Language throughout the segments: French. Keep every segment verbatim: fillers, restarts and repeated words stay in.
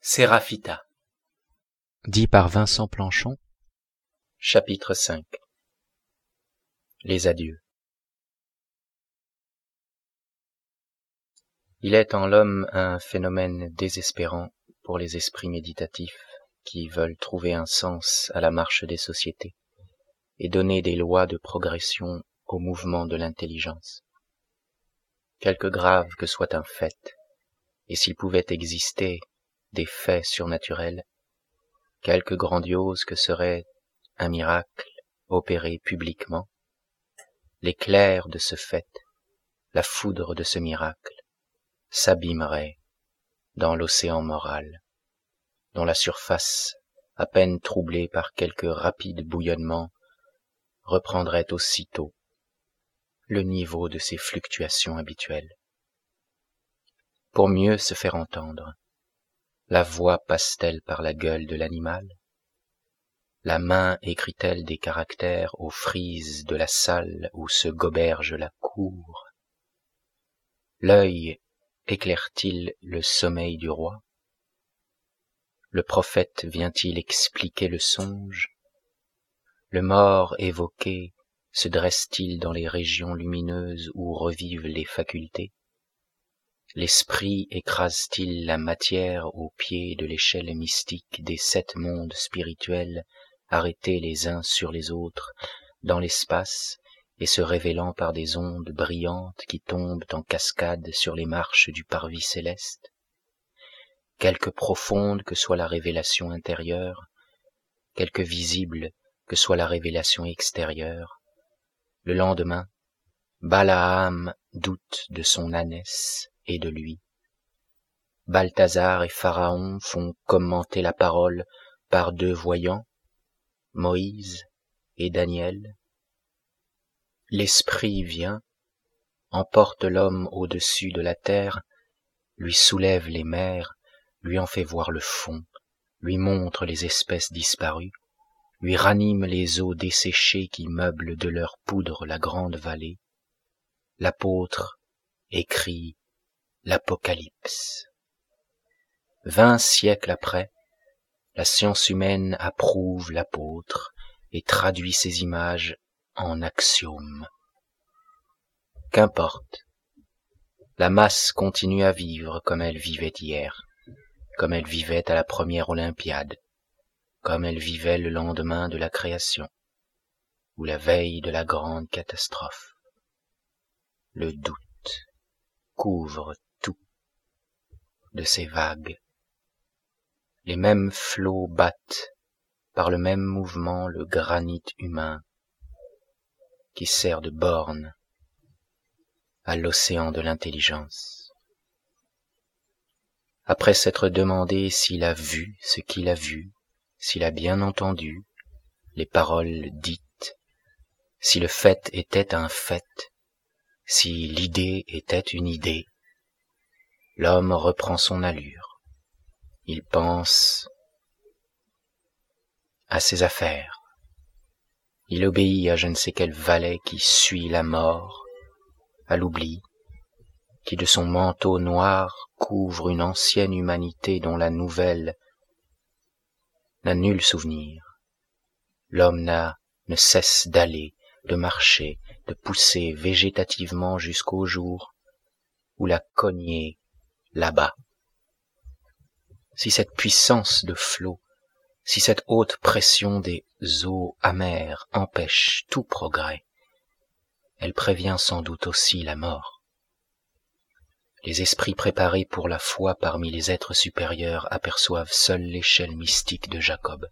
Séraphita. Dit par Vincent Planchon. Chapitre cinq. Les adieux. Il est en l'homme un phénomène désespérant pour les esprits méditatifs qui veulent trouver un sens à la marche des sociétés et donner des lois de progression au mouvement de l'intelligence. Quelque grave que soit un fait, et s'il pouvait exister des faits surnaturels, quelque grandiose que serait un miracle opéré publiquement, l'éclair de ce fait, la foudre de ce miracle, s'abîmerait dans l'océan moral, dont la surface, à peine troublée par quelque rapide bouillonnement, reprendrait aussitôt le niveau de ses fluctuations habituelles. Pour mieux se faire entendre, la voix passe-t-elle par la gueule de l'animal? La main écrit-elle des caractères aux frises de la salle où se goberge la cour? L'œil éclaire-t-il le sommeil du roi? Le prophète vient-il expliquer le songe? Le mort évoqué se dresse-t-il dans les régions lumineuses où revivent les facultés? L'esprit écrase-t-il la matière au pied de l'échelle mystique des sept mondes spirituels arrêtés les uns sur les autres dans l'espace et se révélant par des ondes brillantes qui tombent en cascade sur les marches du parvis céleste? Quelque profonde que soit la révélation intérieure, quelque visible que soit la révélation extérieure, le lendemain, Balaam doute de son ânesse et de lui. Balthazar et Pharaon font commenter la parole par deux voyants, Moïse et Daniel. L'esprit vient, emporte l'homme au-dessus de la terre, lui soulève les mers, lui en fait voir le fond, lui montre les espèces disparues, lui ranime les eaux desséchées qui meublent de leur poudre la grande vallée. L'apôtre écrit l'Apocalypse. Vingt siècles après, la science humaine approuve l'apôtre et traduit ses images en axiomes. Qu'importe, la masse continue à vivre comme elle vivait hier, comme elle vivait à la première Olympiade, comme elle vivait le lendemain de la création, ou la veille de la grande catastrophe. Le doute couvre tout de ces vagues. Les mêmes flots battent par le même mouvement le granit humain qui sert de borne à l'océan de l'intelligence. Après s'être demandé s'il a vu ce qu'il a vu, s'il a bien entendu les paroles dites, si le fait était un fait, si l'idée était une idée, l'homme reprend son allure. Il pense à ses affaires. Il obéit à je ne sais quel valet qui suit la mort, à l'oubli, qui de son manteau noir couvre une ancienne humanité dont la nouvelle n'a nul souvenir. L'homme n'a, ne cesse d'aller, de marcher, de pousser végétativement jusqu'au jour où la cognée là-bas. Si cette puissance de flot, si cette haute pression des eaux amères empêche tout progrès, elle prévient sans doute aussi la mort. Les esprits préparés pour la foi parmi les êtres supérieurs aperçoivent seuls l'échelle mystique de Jacob.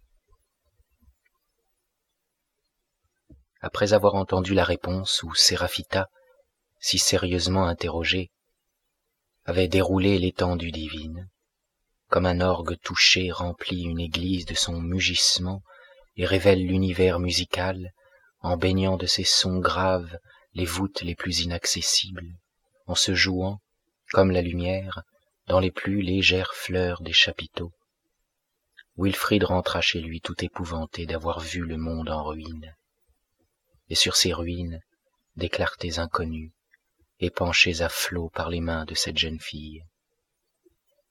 Après avoir entendu la réponse où Séraphita, si sérieusement interrogée, avait déroulé l'étendue divine, comme un orgue touché remplit une église de son mugissement et révèle l'univers musical en baignant de ses sons graves les voûtes les plus inaccessibles, en se jouant, comme la lumière, dans les plus légères fleurs des chapiteaux. Wilfrid rentra chez lui tout épouvanté d'avoir vu le monde en ruine, et sur ces ruines, des clartés inconnues, épanchées à flots par les mains de cette jeune fille.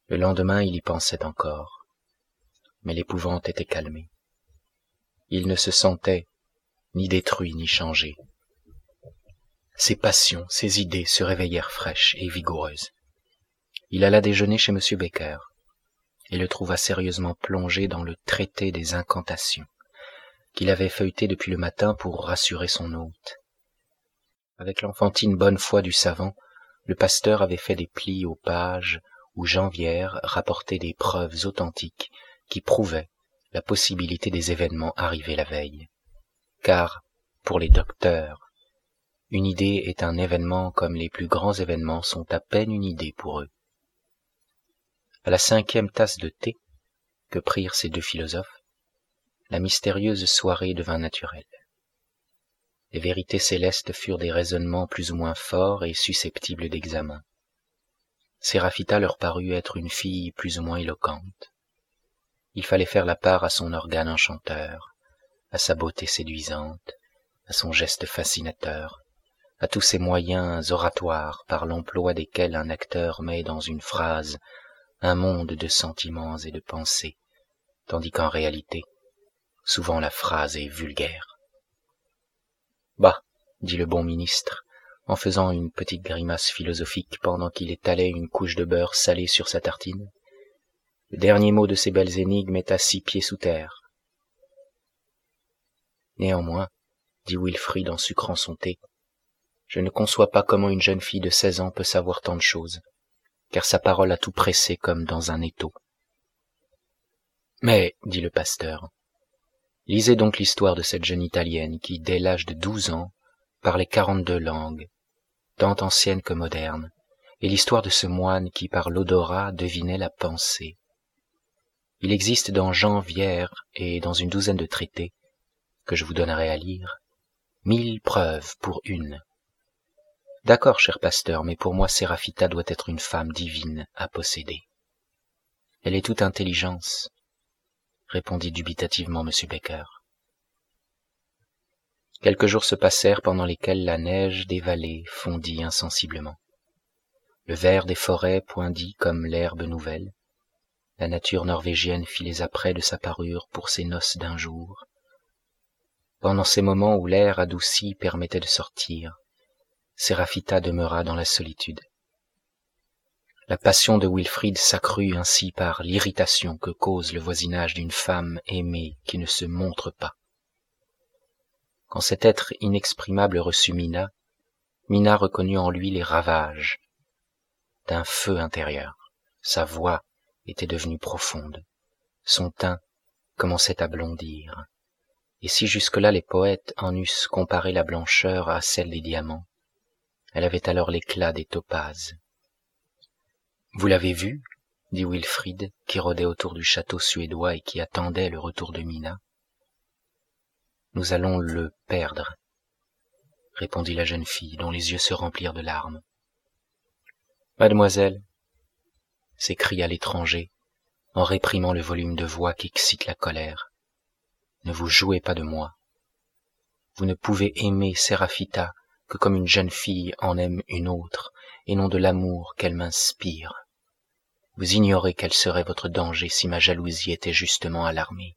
Le lendemain, il y pensait encore, mais l'épouvante était calmée. Il ne se sentait ni détruit ni changé. Ses passions, ses idées se réveillèrent fraîches et vigoureuses. Il alla déjeuner chez M. Becker et le trouva sérieusement plongé dans le traité des incantations qu'il avait feuilleté depuis le matin pour rassurer son hôte. Avec l'enfantine bonne foi du savant, le pasteur avait fait des plis aux pages où Janvière rapportait des preuves authentiques qui prouvaient la possibilité des événements arrivés la veille. Car, pour les docteurs, une idée est un événement comme les plus grands événements sont à peine une idée pour eux. À la cinquième tasse de thé que prirent ces deux philosophes, la mystérieuse soirée devint naturelle. Les vérités célestes furent des raisonnements plus ou moins forts et susceptibles d'examen. Séraphita leur parut être une fille plus ou moins éloquente. Il fallait faire la part à son organe enchanteur, à sa beauté séduisante, à son geste fascinateur, à tous ces moyens oratoires par l'emploi desquels un acteur met dans une phrase un monde de sentiments et de pensées, tandis qu'en réalité, souvent la phrase est vulgaire. « Bah, dit le bon ministre, en faisant une petite grimace philosophique pendant qu'il étalait une couche de beurre salé sur sa tartine, le dernier mot de ces belles énigmes est à six pieds sous terre. » Néanmoins, dit Wilfrid en sucrant son thé, je ne conçois pas comment une jeune fille de seize ans peut savoir tant de choses, car sa parole a tout pressé comme dans un étau. Mais, dit le pasteur, lisez donc l'histoire de cette jeune Italienne qui, dès l'âge de douze ans, parlait quarante-deux langues, tant anciennes que modernes, et l'histoire de ce moine qui, par l'odorat, devinait la pensée. Il existe dans Janvière et dans une douzaine de traités, que je vous donnerai à lire, mille preuves pour une. D'accord, cher pasteur, mais pour moi Séraphita doit être une femme divine à posséder. Elle est toute intelligence, répondit dubitativement M. Becker. Quelques jours se passèrent pendant lesquels la neige des vallées fondit insensiblement. Le vert des forêts poindit comme l'herbe nouvelle. La nature norvégienne fit les apprêts de sa parure pour ses noces d'un jour. Pendant ces moments où l'air adouci permettait de sortir, Séraphita demeura dans la solitude. La passion de Wilfrid s'accrut ainsi par l'irritation que cause le voisinage d'une femme aimée qui ne se montre pas. Quand cet être inexprimable reçut Mina, Mina reconnut en lui les ravages d'un feu intérieur. Sa voix était devenue profonde. Son teint commençait à blondir. Et si jusque-là les poètes en eussent comparé la blancheur à celle des diamants, elle avait alors l'éclat des topazes. « Vous l'avez vu ?» dit Wilfrid, qui rôdait autour du château suédois et qui attendait le retour de Mina. « Nous allons le perdre, » répondit la jeune fille, dont les yeux se remplirent de larmes. « Mademoiselle, » s'écria l'étranger, en réprimant le volume de voix qui excite la colère, « ne vous jouez pas de moi. Vous ne pouvez aimer Séraphita que comme une jeune fille en aime une autre, et non de l'amour qu'elle m'inspire. Vous ignorez quel serait votre danger si ma jalousie était justement alarmée.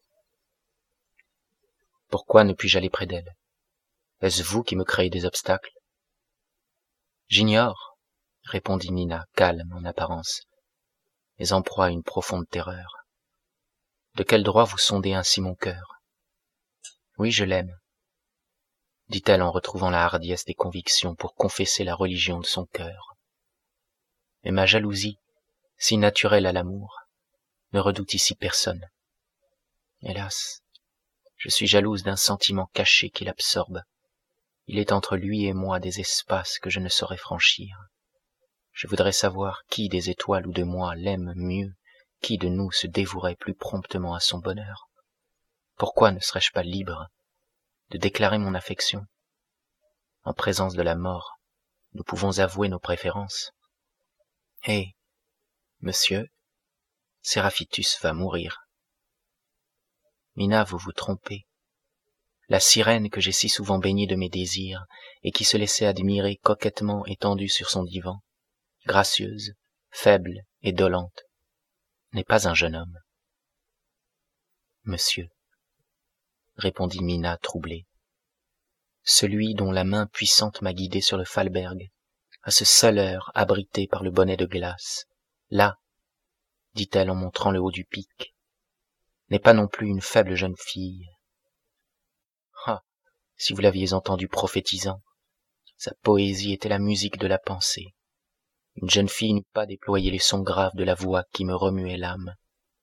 Pourquoi ne puis-je aller près d'elle? Est-ce vous qui me créez des obstacles? J'ignore, répondit Mina, calme en apparence, mais en proie à une profonde terreur. De quel droit vous sondez ainsi mon cœur? Oui, je l'aime, dit-elle en retrouvant la hardiesse des convictions pour confesser la religion de son cœur. Mais ma jalousie, si naturelle à l'amour, ne redoute ici personne. Hélas, je suis jalouse d'un sentiment caché qui l'absorbe. Il est entre lui et moi des espaces que je ne saurais franchir. Je voudrais savoir qui des étoiles ou de moi l'aime mieux, qui de nous se dévouerait plus promptement à son bonheur. Pourquoi ne serais-je pas libre de déclarer mon affection? En présence de la mort, nous pouvons avouer nos préférences. Eh, monsieur, Séraphitus va mourir. Mina, vous vous trompez. La sirène que j'ai si souvent baignée de mes désirs et qui se laissait admirer coquettement étendue sur son divan, gracieuse, faible et dolente, n'est pas un jeune homme. Monsieur, répondit Mina troublée, celui dont la main puissante m'a guidé sur le Falberg, à ce seule heure abrité par le bonnet de glace, là, dit-elle en montrant le haut du pic, n'est pas non plus une faible jeune fille. Ah, si vous l'aviez entendu prophétisant, sa poésie était la musique de la pensée. Une jeune fille n'eût pas déployé les sons graves de la voix qui me remuait l'âme.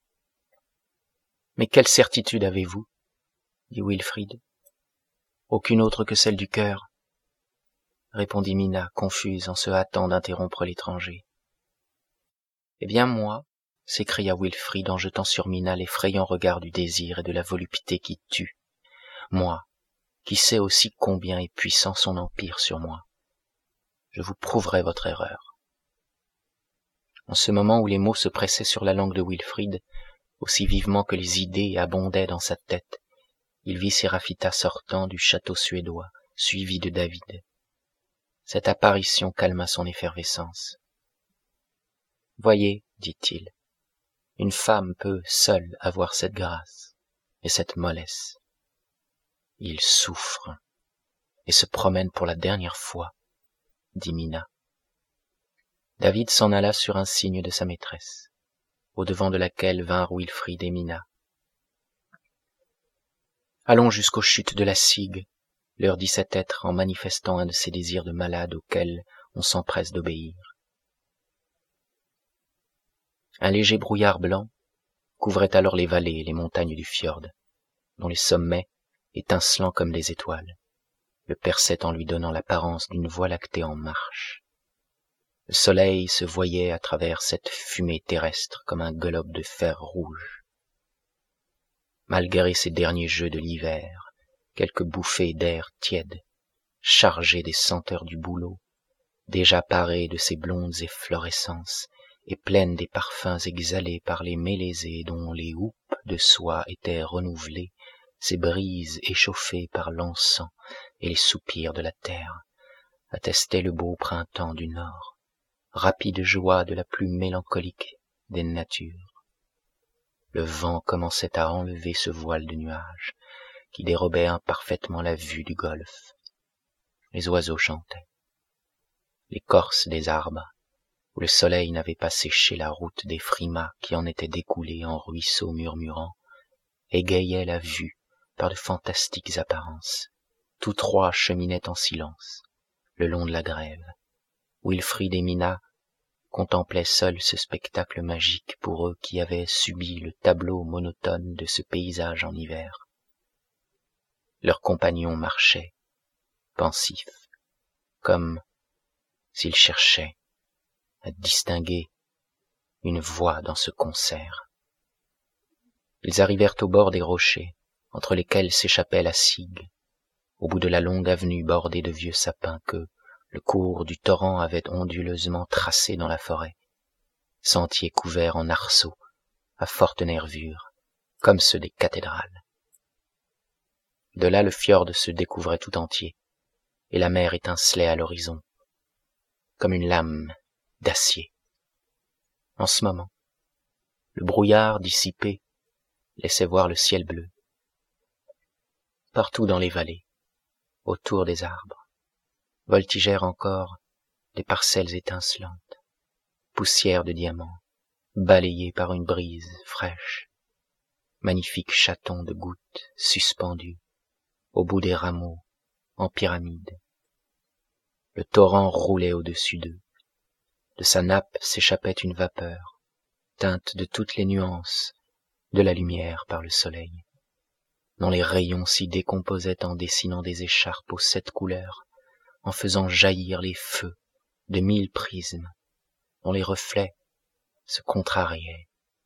Mais quelle certitude avez-vous, dit Wilfrid. Aucune autre que celle du cœur, répondit Mina, confuse en se hâtant d'interrompre l'étranger. Eh bien moi, s'écria Wilfrid en jetant sur Mina l'effrayant regard du désir et de la volupté qui tue, moi, qui sais aussi combien est puissant son empire sur moi, je vous prouverai votre erreur. En ce moment où les mots se pressaient sur la langue de Wilfrid, aussi vivement que les idées abondaient dans sa tête, il vit Séraphita sortant du château suédois, suivi de David. Cette apparition calma son effervescence. « Voyez, dit-il, une femme peut seule avoir cette grâce et cette mollesse. Il souffre et se promène pour la dernière fois, dit Mina. David s'en alla sur un signe de sa maîtresse, au-devant de laquelle vinrent Wilfrid et Mina. Allons jusqu'aux chutes de la Sigue, leur dit cet être en manifestant un de ces désirs de malade auxquels on s'empresse d'obéir. Un léger brouillard blanc couvrait alors les vallées et les montagnes du fjord, dont les sommets, étincelants comme des étoiles, le perçaient en lui donnant l'apparence d'une voie lactée en marche. Le soleil se voyait à travers cette fumée terrestre comme un globe de fer rouge. Malgré ces derniers jeux de l'hiver, quelques bouffées d'air tiède, chargées des senteurs du bouleau, déjà parées de ses blondes efflorescences et pleines des parfums exhalés par les mélésées dont les houppes de soie étaient renouvelées, ces brises échauffées par l'encens et les soupirs de la terre, attestaient le beau printemps du Nord, rapide joie de la plus mélancolique des natures. Le vent commençait à enlever ce voile de nuages qui dérobait imparfaitement la vue du golfe. Les oiseaux chantaient. L'écorce des arbres, où le soleil n'avait pas séché la route des frimas qui en étaient découlés en ruisseaux murmurants, égayait la vue par de fantastiques apparences. Tous trois cheminaient en silence, le long de la grève. Wilfrid et Mina contemplaient seuls ce spectacle magique pour eux qui avaient subi le tableau monotone de ce paysage en hiver. Leurs compagnons marchaient, pensifs, comme s'ils cherchaient à distinguer une voix dans ce concert. Ils arrivèrent au bord des rochers, entre lesquels s'échappait la Sigue, au bout de la longue avenue bordée de vieux sapins que le cours du torrent avait onduleusement tracé dans la forêt, sentiers couverts en arceaux, à forte nervure, comme ceux des cathédrales. De là le fjord se découvrait tout entier, et la mer étincelait à l'horizon, comme une lame d'acier. En ce moment, le brouillard dissipé laissait voir le ciel bleu. Partout dans les vallées, autour des arbres, voltigèrent encore des parcelles étincelantes, poussière de diamants, balayées par une brise fraîche, magnifiques chatons de gouttes suspendus au bout des rameaux en pyramide. Le torrent roulait au-dessus d'eux. De sa nappe s'échappait une vapeur, teinte de toutes les nuances de la lumière par le soleil, dont les rayons s'y décomposaient en dessinant des écharpes aux sept couleurs, en faisant jaillir les feux de mille prismes, dont les reflets se contrariaient.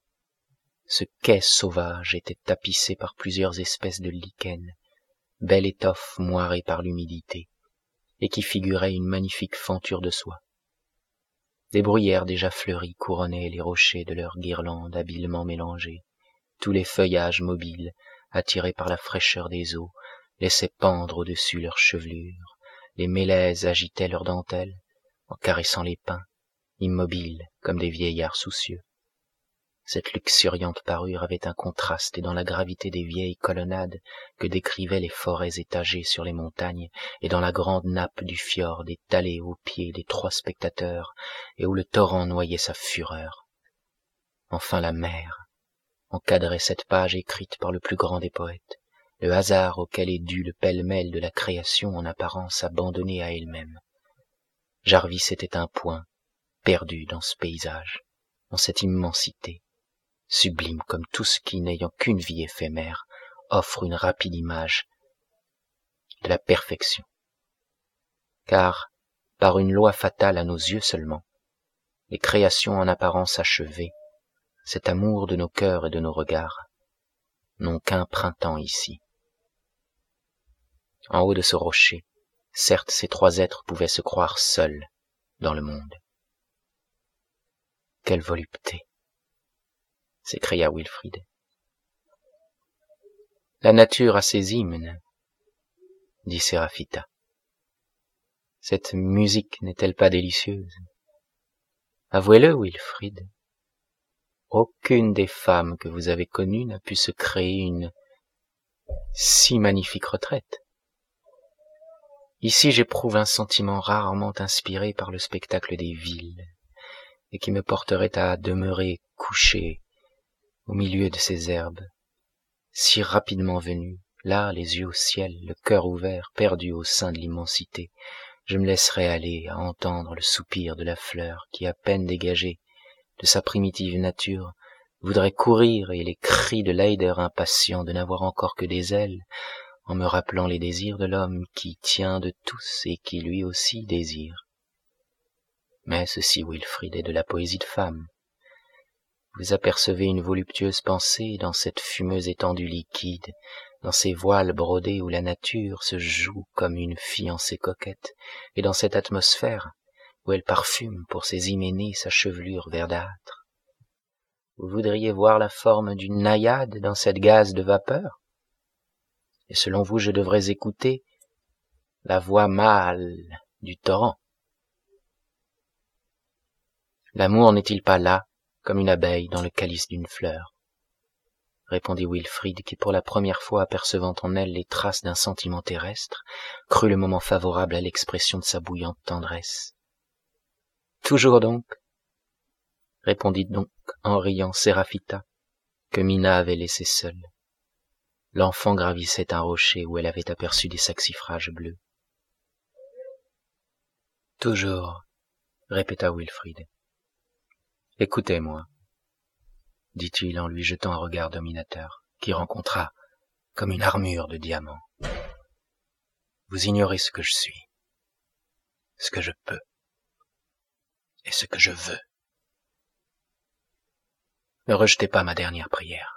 Ce quai sauvage était tapissé par plusieurs espèces de lichens, belle étoffe moirée par l'humidité, et qui figurait une magnifique fenture de soie. Des bruyères déjà fleuries couronnaient les rochers de leurs guirlandes habilement mélangées. Tous les feuillages mobiles, attirés par la fraîcheur des eaux, laissaient pendre au-dessus leurs chevelures. Les mélèzes agitaient leurs dentelles, en caressant les pins, immobiles comme des vieillards soucieux. Cette luxuriante parure avait un contraste et dans la gravité des vieilles colonnades que décrivaient les forêts étagées sur les montagnes et dans la grande nappe du fjord étalée aux pieds des trois spectateurs et où le torrent noyait sa fureur. Enfin la mer encadrait cette page écrite par le plus grand des poètes, le hasard auquel est dû le pêle-mêle de la création en apparence abandonnée à elle-même. Jarvis était un point, perdu dans ce paysage, dans cette immensité, sublime comme tout ce qui, n'ayant qu'une vie éphémère, offre une rapide image de la perfection. Car, par une loi fatale à nos yeux seulement, les créations en apparence achevées, cet amour de nos cœurs et de nos regards, n'ont qu'un printemps ici. En haut de ce rocher, certes ces trois êtres pouvaient se croire seuls dans le monde. Quelle volupté! S'écria Wilfrid. La nature a ses hymnes, dit Séraphita. Cette musique n'est-elle pas délicieuse? Avouez-le, Wilfrid. Aucune des femmes que vous avez connues n'a pu se créer une si magnifique retraite. Ici j'éprouve un sentiment rarement inspiré par le spectacle des villes, et qui me porterait à demeurer couché au milieu de ces herbes, si rapidement venues, là, les yeux au ciel, le cœur ouvert, perdu au sein de l'immensité, je me laisserais aller à entendre le soupir de la fleur qui, à peine dégagée de sa primitive nature, voudrait courir et les cris de l'eider impatient de n'avoir encore que des ailes, en me rappelant les désirs de l'homme qui tient de tous et qui lui aussi désire. Mais ceci, Wilfrid, est de la poésie de femme. Vous apercevez une voluptueuse pensée dans cette fumeuse étendue liquide, dans ces voiles brodés où la nature se joue comme une fiancée coquette, et dans cette atmosphère où elle parfume pour ses hyménées sa chevelure verdâtre. Vous voudriez voir la forme d'une naïade dans cette gaze de vapeur? Et selon vous, je devrais écouter la voix mâle du torrent. L'amour n'est-il pas là, comme une abeille dans le calice d'une fleur? Répondit Wilfrid, qui pour la première fois apercevant en elle les traces d'un sentiment terrestre, crut le moment favorable à l'expression de sa bouillante tendresse. Toujours donc, répondit donc en riant Séraphita, que Mina avait laissée seule. L'enfant gravissait un rocher où elle avait aperçu des saxifrages bleus. Toujours, répéta Wilfrid. Écoutez-moi, dit-il en lui jetant un regard dominateur, qui rencontra comme une armure de diamants. Vous ignorez ce que je suis, ce que je peux, et ce que je veux. Ne rejetez pas ma dernière prière.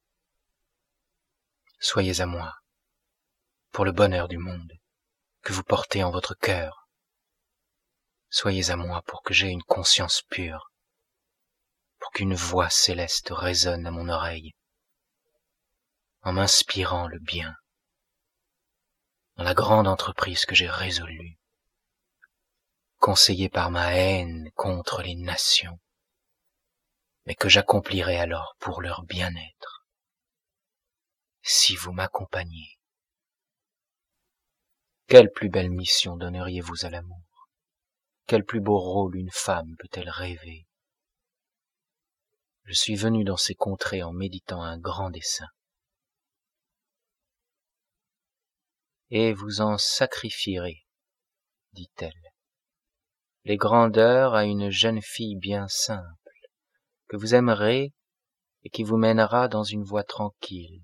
Soyez à moi, pour le bonheur du monde, que vous portez en votre cœur. Soyez à moi pour que j'aie une conscience pure, pour qu'une voix céleste résonne à mon oreille, en m'inspirant le bien, dans la grande entreprise que j'ai résolue, conseillée par ma haine contre les nations, mais que j'accomplirai alors pour leur bien-être. Si vous m'accompagnez, quelle plus belle mission donneriez-vous à l'amour? Quel plus beau rôle une femme peut-elle rêver? Je suis venu dans ces contrées en méditant un grand dessein. Et vous en sacrifierez, dit-elle, les grandeurs à une jeune fille bien simple, que vous aimerez et qui vous mènera dans une voie tranquille.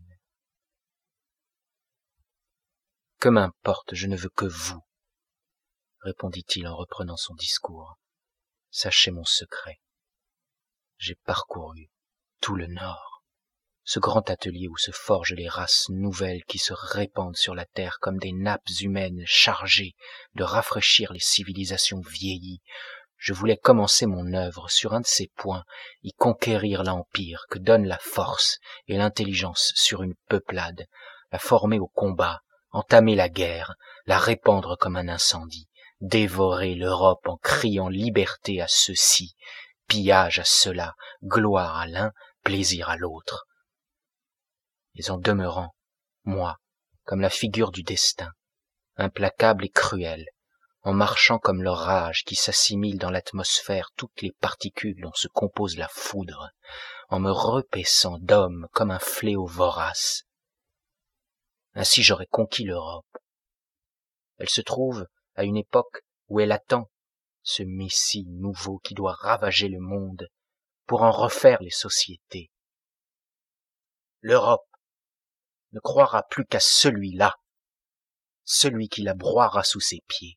Que m'importe, je ne veux que vous, répondit-il en reprenant son discours. Sachez mon secret. J'ai parcouru tout le Nord, ce grand atelier où se forgent les races nouvelles qui se répandent sur la terre comme des nappes humaines chargées de rafraîchir les civilisations vieillies. Je voulais commencer mon œuvre sur un de ces points, y conquérir l'empire que donne la force et l'intelligence sur une peuplade, la former au combat, entamer la guerre, la répandre comme un incendie, dévorer l'Europe en criant liberté à ceux-ci, pillage à ceux-là, gloire à l'un, plaisir à l'autre. Mais en demeurant, moi, comme la figure du destin, implacable et cruel, en marchant comme l'orage qui s'assimile dans l'atmosphère toutes les particules dont se compose la foudre, en me repaissant d'hommes comme un fléau vorace. Ainsi j'aurais conquis l'Europe. Elle se trouve à une époque où elle attend ce Messie nouveau qui doit ravager le monde pour en refaire les sociétés. L'Europe ne croira plus qu'à celui-là, celui qui la broiera sous ses pieds.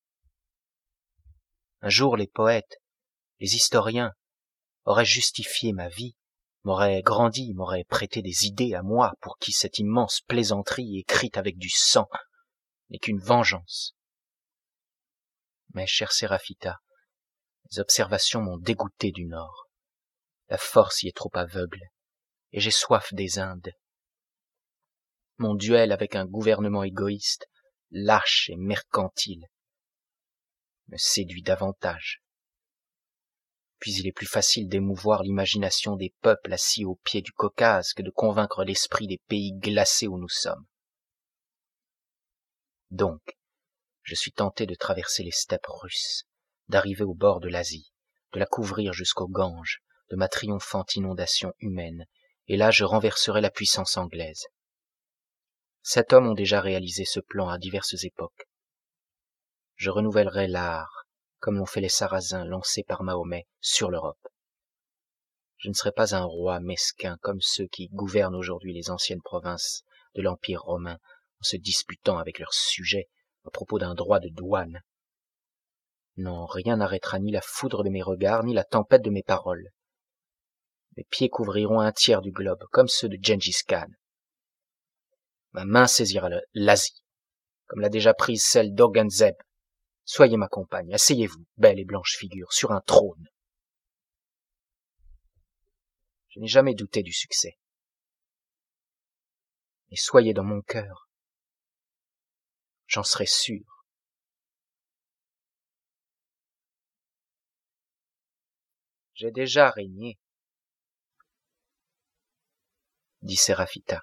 Un jour les poètes, les historiens auraient justifié ma vie, m'auraient grandi, m'auraient prêté des idées à moi pour qui cette immense plaisanterie écrite avec du sang n'est qu'une vengeance. Mais, chère Séraphita, les observations m'ont dégoûté du Nord. La force y est trop aveugle, et j'ai soif des Indes. Mon duel avec un gouvernement égoïste, lâche et mercantile, me séduit davantage. Puis il est plus facile d'émouvoir l'imagination des peuples assis au pied du Caucase que de convaincre l'esprit des pays glacés où nous sommes. Donc, je suis tenté de traverser les steppes russes, d'arriver au bord de l'Asie, de la couvrir jusqu'au Gange, de ma triomphante inondation humaine, et là je renverserai la puissance anglaise. Sept hommes ont déjà réalisé ce plan à diverses époques. Je renouvellerai l'art, comme l'ont fait les Sarrasins lancés par Mahomet sur l'Europe. Je ne serai pas un roi mesquin comme ceux qui gouvernent aujourd'hui les anciennes provinces de l'Empire romain en se disputant avec leurs sujets à propos d'un droit de douane. Non, rien n'arrêtera ni la foudre de mes regards, ni la tempête de mes paroles. Mes pieds couvriront un tiers du globe, comme ceux de Gengis Khan. Ma main saisira l'Asie, comme l'a déjà prise celle d'Aurangzeb. Soyez ma compagne, asseyez-vous, belle et blanche figure, sur un trône. Je n'ai jamais douté du succès. Mais soyez dans mon cœur. J'en serai sûr. J'ai déjà régné, dit Séraphita.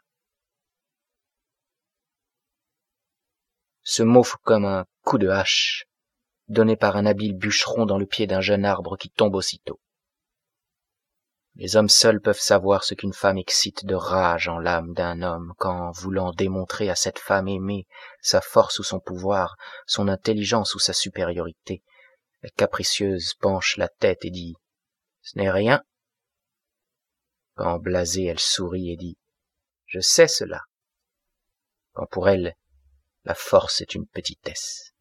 Ce mot fut comme un coup de hache, donné par un habile bûcheron dans le pied d'un jeune arbre qui tombe aussitôt. Les hommes seuls peuvent savoir ce qu'une femme excite de rage en l'âme d'un homme quand, voulant démontrer à cette femme aimée sa force ou son pouvoir, son intelligence ou sa supériorité, la capricieuse penche la tête et dit « Ce n'est rien ». Quand blasée, elle sourit et dit « Je sais cela ». Quand pour elle, la force est une petitesse.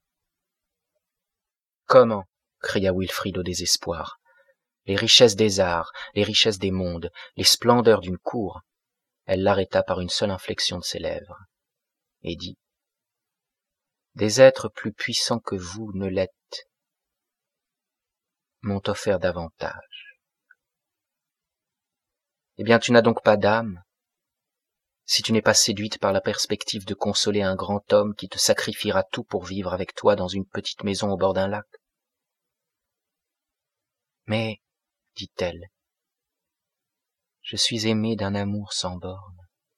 « Comment » cria Wilfrid au désespoir. Les richesses des arts, les richesses des mondes, les splendeurs d'une cour. Elle l'arrêta par une seule inflexion de ses lèvres, et dit « Des êtres plus puissants que vous ne l'êtes, m'ont offert davantage. Eh bien, tu n'as donc pas d'âme, si tu n'es pas séduite par la perspective de consoler un grand homme qui te sacrifiera tout pour vivre avec toi dans une petite maison au bord d'un lac. Mais, dit-elle, je suis aimée d'un amour sans borne.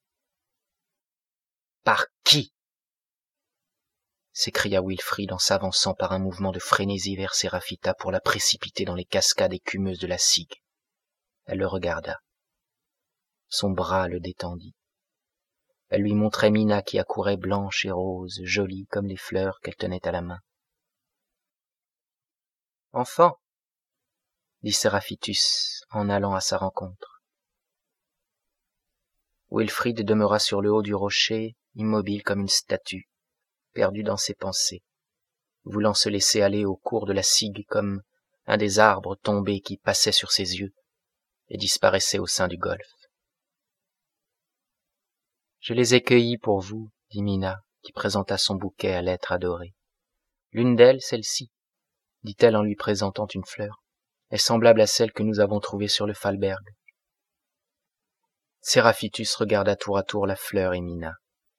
Par qui? S'écria Wilfrid en s'avançant par un mouvement de frénésie vers Séraphita pour la précipiter dans les cascades écumeuses de la Sigue. Elle le regarda. Son bras le détendit. Elle lui montrait Mina qui accourait blanche et rose, jolie comme les fleurs qu'elle tenait à la main. « Enfant !» dit Séraphitus en allant à sa rencontre. Wilfrid demeura sur le haut du rocher, immobile comme une statue, perdu dans ses pensées, voulant se laisser aller au cours de la Sigue comme un des arbres tombés qui passait sur ses yeux et disparaissait au sein du golfe. « Je les ai cueillis pour vous, dit Mina, qui présenta son bouquet à l'être adoré. L'une d'elles, celle-ci, dit-elle en lui présentant une fleur, est semblable à celle que nous avons trouvée sur le Falberg. Séraphitus regarda tour à tour la fleur et Mina.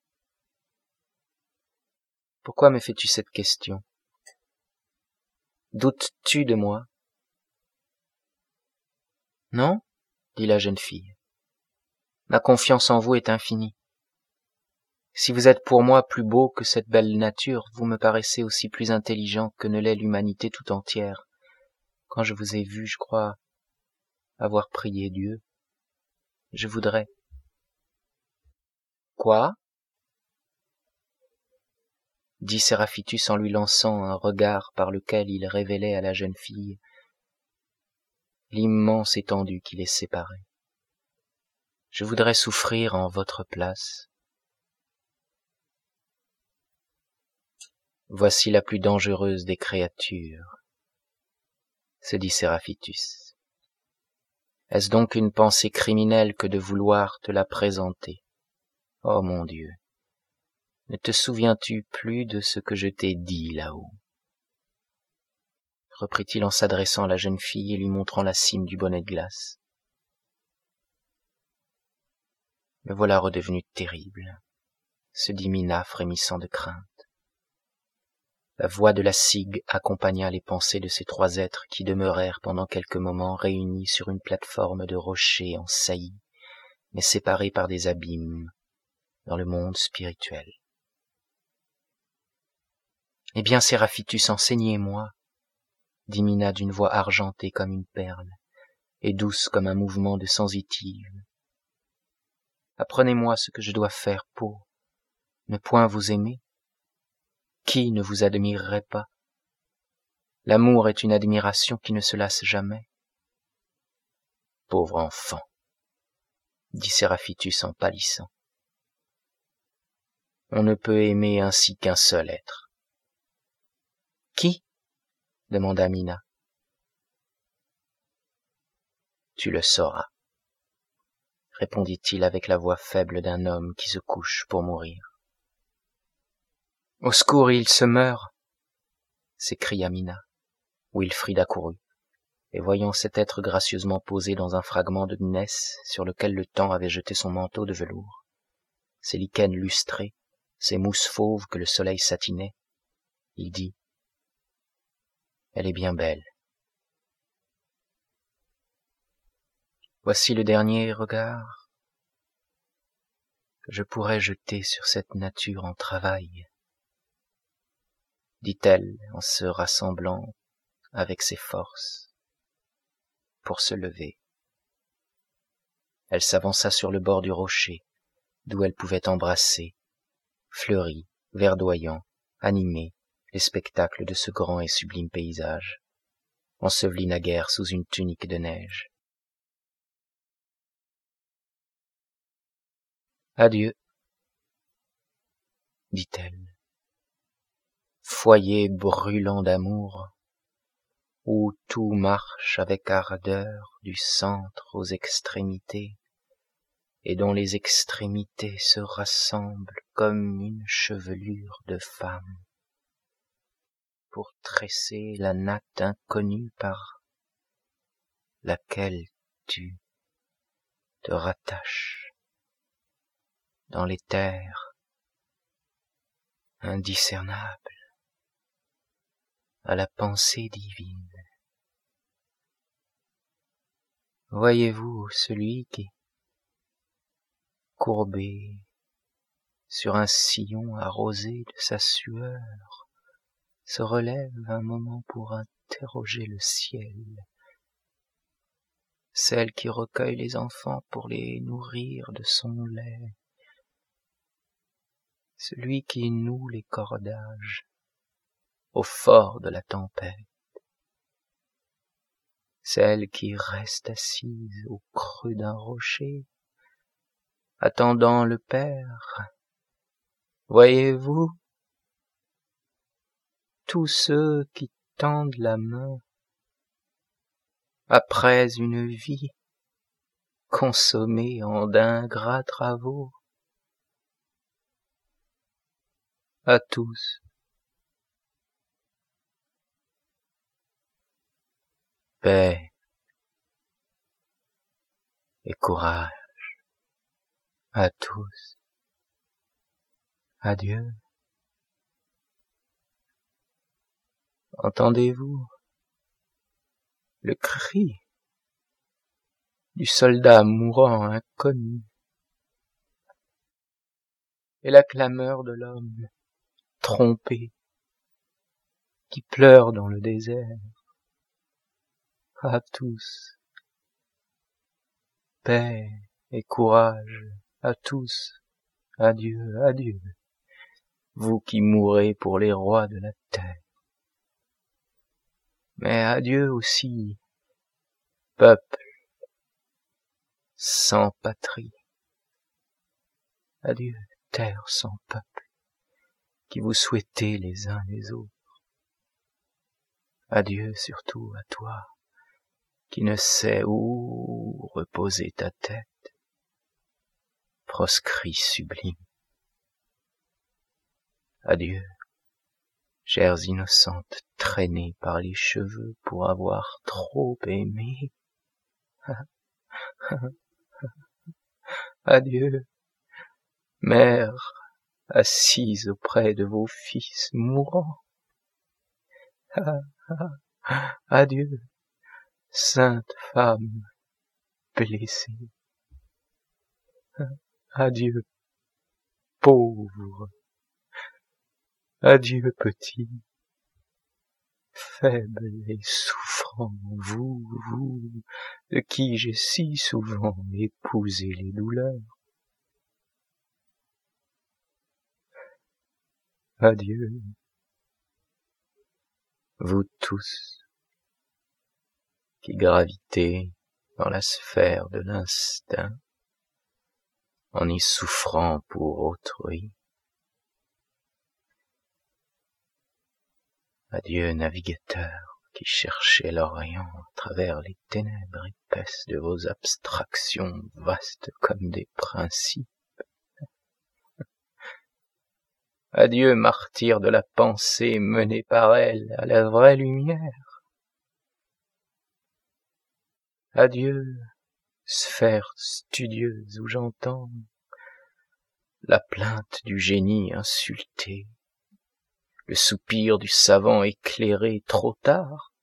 « Pourquoi me fais-tu cette question? Doutes-tu de moi? Non? dit la jeune fille. Ma confiance en vous est infinie. Si vous êtes pour moi plus beau que cette belle nature, vous me paraissez aussi plus intelligent que ne l'est l'humanité tout entière. Quand je vous ai vu, je crois avoir prié Dieu. Je voudrais... Quoi? dit Séraphitus en lui lançant un regard par lequel il révélait à la jeune fille l'immense étendue qui les séparait. Je voudrais souffrir en votre place. Voici la plus dangereuse des créatures, se dit Séraphitus. Est-ce donc une pensée criminelle que de vouloir te la présenter? Oh mon Dieu, ne te souviens-tu plus de ce que je t'ai dit là-haut? Reprit-il en s'adressant à la jeune fille et lui montrant la cime du bonnet de glace. Me voilà redevenu terrible, se dit Mina frémissant de crainte. La voix de la cygue accompagna les pensées de ces trois êtres qui demeurèrent pendant quelques moments réunis sur une plateforme de rochers en saillie, mais séparés par des abîmes dans le monde spirituel. Eh bien, Séraphitus, enseignez-moi, dit Mina d'une voix argentée comme une perle, et douce comme un mouvement de sensitive. Apprenez-moi ce que je dois faire pour ne point vous aimer. Qui ne vous admirerait pas? L'amour est une admiration qui ne se lasse jamais. Pauvre enfant, dit Séraphitus en pâlissant. On ne peut aimer ainsi qu'un seul être. Qui? demanda Mina. Tu le sauras, répondit-il avec la voix faible d'un homme qui se couche pour mourir. Au secours, il se meurt, s'écria Mina. Wilfrid accourut, et voyant cet être gracieusement posé dans un fragment de gneiss sur lequel le temps avait jeté son manteau de velours, ses lichens lustrés, ses mousses fauves que le soleil satinait, il dit « Elle est bien belle. Voici le dernier regard que je pourrais jeter sur cette nature en travail. » dit-elle en se rassemblant avec ses forces pour se lever. Elle s'avança sur le bord du rocher, d'où elle pouvait embrasser, fleuri, verdoyant, animé, les spectacles de ce grand et sublime paysage, enseveli naguère sous une tunique de neige. Adieu, dit-elle. Foyer brûlant d'amour, où tout marche avec ardeur du centre aux extrémités, et dont les extrémités se rassemblent comme une chevelure de femme, pour tresser la natte inconnue par laquelle tu te rattaches dans les terres indiscernables à la pensée divine. Voyez-vous celui qui, courbé sur un sillon arrosé de sa sueur, se relève un moment pour interroger le ciel, celle qui recueille les enfants pour les nourrir de son lait, celui qui noue les cordages au fort de la tempête, celle qui reste assise au creux d'un rocher, attendant le Père. Voyez-vous, tous ceux qui tendent la main après une vie consommée en d'ingrats travaux, à tous, paix et courage, à tous, adieu. Entendez-vous le cri du soldat mourant inconnu, et la clameur de l'homme trompé qui pleure dans le désert. À tous, paix et courage, à tous, adieu, adieu, vous qui mourrez pour les rois de la terre. Mais adieu aussi, peuple sans patrie. Adieu, terre sans peuple, qui vous souhaitez les uns les autres. Adieu surtout à toi, qui ne sais où reposer ta tête, proscrit sublime. Adieu, chères innocentes traînées par les cheveux pour avoir trop aimé. Adieu, mère assise auprès de vos fils mourants. Adieu, sainte femme blessée. Adieu, pauvre. Adieu, petit, faible et souffrant, vous, vous, de qui j'ai si souvent épousé les douleurs. Adieu, vous tous, qui gravitez dans la sphère de l'instinct, en y souffrant pour autrui. Adieu, navigateurs, qui cherchez l'Orient à travers les ténèbres épaisses de vos abstractions vastes comme des principes. Adieu, martyrs de la pensée menés par elle à la vraie lumière. Adieu, sphère studieuse où j'entends la plainte du génie insulté, le soupir du savant éclairé trop tard.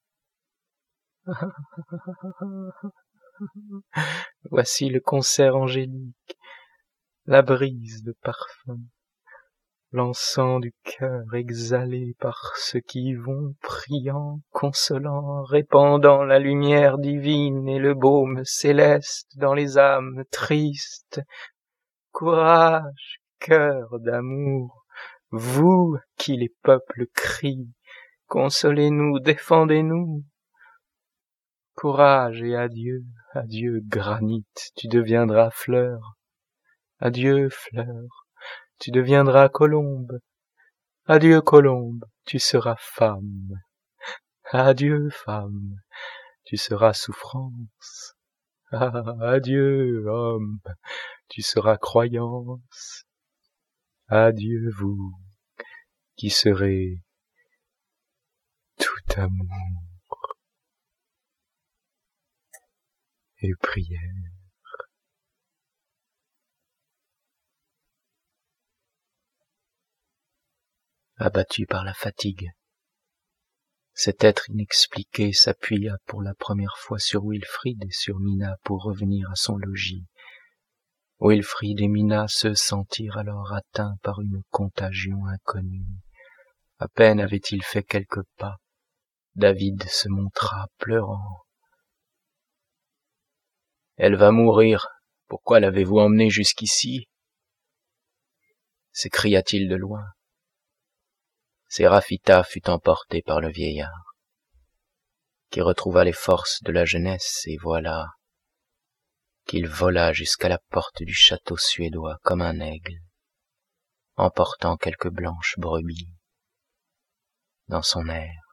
Voici le concert angélique, la brise de parfum, l'encens du cœur exhalé par ceux qui y vont, priant, consolant, répandant la lumière divine et le baume céleste dans les âmes tristes. Courage, cœur d'amour, vous qui les peuples crient, consolez-nous, défendez-nous. Courage et adieu, adieu granit, tu deviendras fleur. Adieu fleur, tu deviendras colombe. Adieu colombe, tu seras femme. Adieu femme, tu seras souffrance. Ah, adieu homme, tu seras croyance. Adieu vous, qui serez tout amour et prière. Abattu par la fatigue, cet être inexpliqué s'appuya pour la première fois sur Wilfrid et sur Mina pour revenir à son logis. Wilfrid et Mina se sentirent alors atteints par une contagion inconnue. À peine avait-il fait quelques pas, David se montra pleurant. « Elle va mourir, pourquoi l'avez-vous emmenée jusqu'ici » s'écria-t-il de loin. Séraphita fut emportée par le vieillard, qui retrouva les forces de la jeunesse, et voilà qu'il vola jusqu'à la porte du château suédois comme un aigle, emportant quelques blanches brebis dans son air.